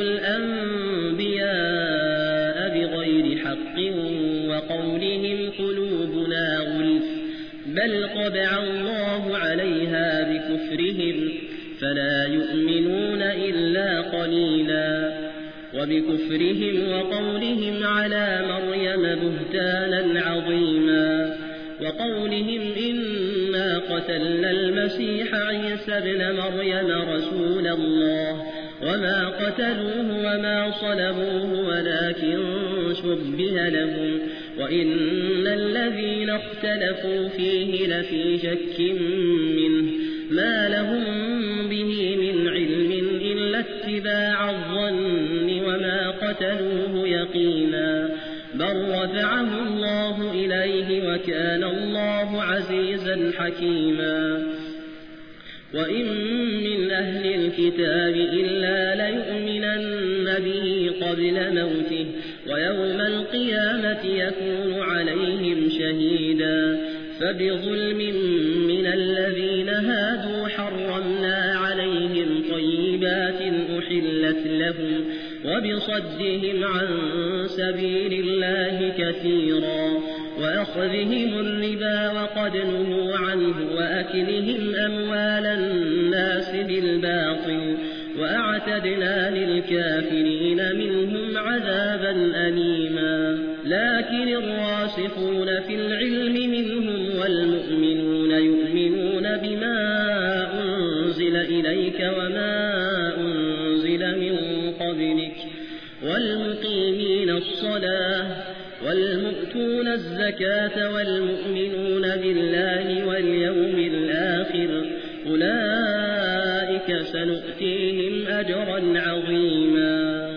الأنبياء بغير حق وقولهم قلوبنا غلف بل طبع الله عليها بكفرهم فلا يؤمنون إلا قليلا وبكفرهم وقولهم على مريم بهتانا عظيما وقولهم إنا قتلنا المسيح عيسى ابن مريم رسول الله وما قتلوه وما صلبوه ولكن شبه لهم وإن الذين اختلفوا فيه لفي شك منه ما لهم به من علم إلا اتباع الظن وما قتلوه يقينا بل رفعه الله إليه وكان الله عزيزا حكيما وإن من أهل الكتاب إلا ليؤمنن به قبل موته ويوم القيامة يكون عليهم شهيدا فبظلم من الذين هادوا حرمنا عليهم طيبات أحلت لهم وبصدهم عن سبيل الله كثيرا وأخذهم الربا وقد نهوا عنه وأكلهم أموال الناس بالباطل وأعتدنا للكافرين منهم عذابا أليما لكن الراسخون في العلم منهم والمؤمنون يؤمنون بما أنزل إليك وما أنزل من قبلك والمقيمين الصلاة والمؤتون الزكاة والمؤمنون بالله واليوم الآخر أولئك سنؤتيهم أجرا عظيما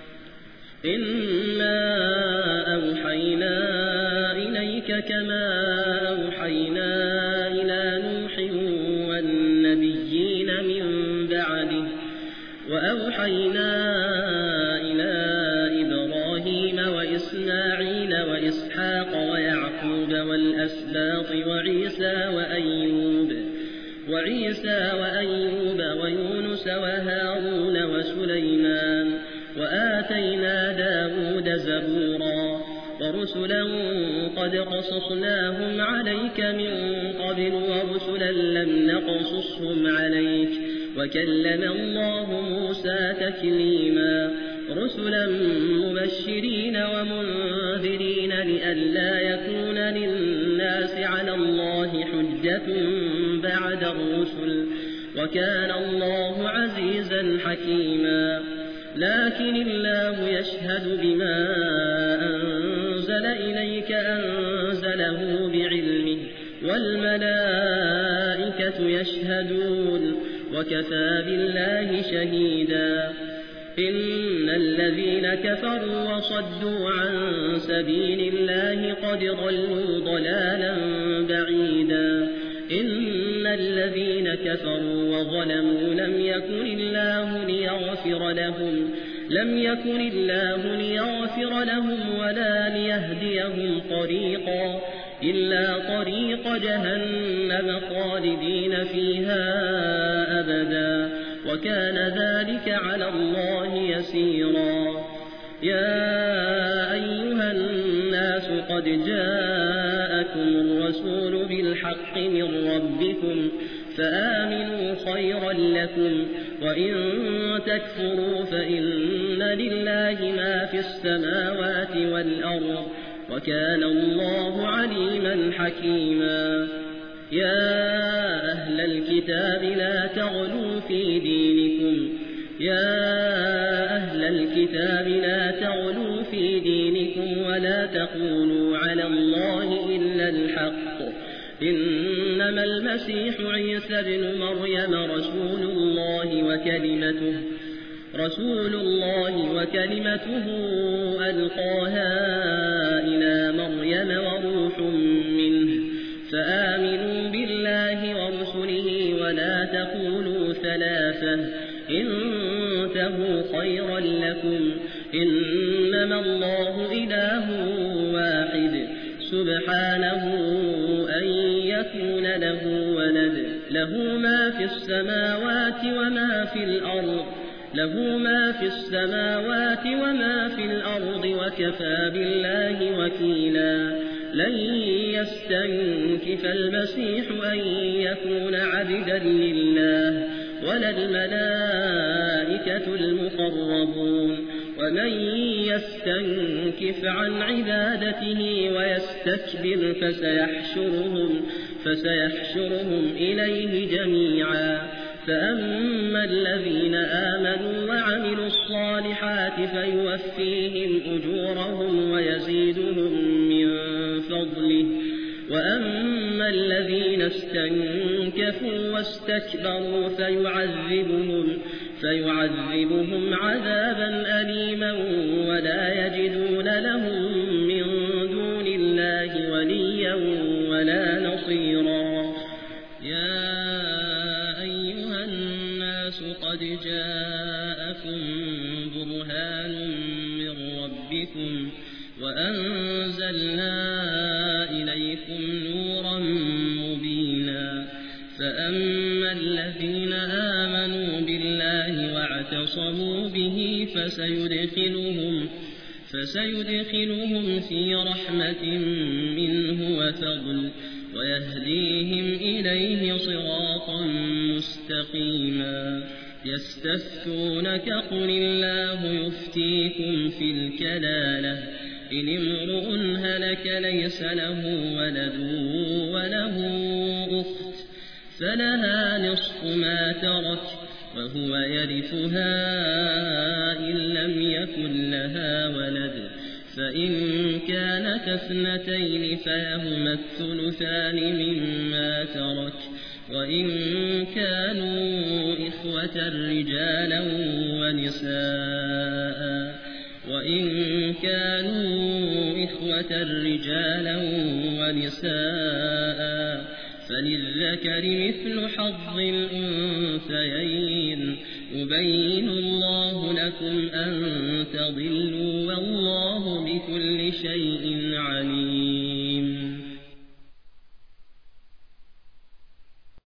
إنا أوحينا إليك كما أوحينا إلى نوح والنبيين من بعده وأوحينا إلى إبراهيم وإسماعيل وإسحاق ويعقوب والأسباط وعيسى وأيوب وعيسى وأيوب ويونس وهارون وسليمان وآتينا داود زبورا ورسلا قد قصصناهم عليك من قبل ورسلا لم نقصصهم عليك وكلم الله موسى تكليما رسلا مبشرين ومنذرين لئلا يكون للناس على الله حجة بعد الرسل وكان الله عزيزا حكيما لكن الله يشهد بما أنزل إليك أنزله بعلمه والملائكة يشهدون وكفى بالله شهيدا إن الذين كفروا وصدوا عن سبيل الله قد ضلوا ضلالا بعيدا إن الذين كفروا وظلموا لم يكن الله ليغفر لهم لم يكن الله ليغفر لهم ولا ليهديهم طريقا إلا طريق جهنم خالدين فيها أبدا وكان ذلك على الله يسيرا يا أيها الناس قد جاءكم الرسول بالحق من ربكم فآمنوا خيرا لكم وإن تكفروا فإن لله ما في السماوات والأرض وكان الله عليما حكيما يا أهل الكتاب لا تغلوا في دينكم يا أهل الكتاب لا تغلوا في دينكم ولا تقولوا على الله إلا الحق إنما المسيح عيسى ابن مريم رسول الله وكلمته رسول الله وكلمته ألقاها إلى مريم وروح منه فآمنوا بالله ورسله ولا تقولوا ثلاثة انتهوا خيرا لكم إنما الله إله واحد سبحانه أن يكون له ولد له ما في السماوات وما في الأرض له ما في السماوات وما في الأرض وكفى بالله وكيلا لن يستنكف المسيح أن يكون عبدا لله ولا الملائكة المقربون ومن يستنكف عن عبادته ويستكبر فسيحشرهم, فسيحشرهم إليه جميعا. فأما الذين آمنوا وعملوا الصالحات فيوفيهم أجورهم ويزيدهم من فضله. وأما الذين استنكفوا واستكبروا فيعذبهم, فيعذبهم عذابا أليما ولا يجدون لهم من دون الله وليا ولا نصيرا. يا أيها الناس قد جاءكم برهان من ربكم وأنزلنا إليكم نورا مبينا. فأما الذين آمنوا بالله واعتصموا به فسيدخلهم, فسيدخلهم في رحمة منه وفضل ويهديهم إليه صراطا مستقيما. يستفتونك قل الله يفتيكم في الكلالة إن امرؤ هلك ليس له ولد وله أخت فلها نصف ما ترك وهو يرثها إن لم يكن لها ولد. فإن كانت اثنتين فلهما الثلثان مما ترك وإن كانوا إخوة رجالا ونساء وإن كانوا إخوة رجالا ونساء فللذكر مثل حظ الأنثيين. يبين الله لكم أن تضلوا والله بكل شيء عليم.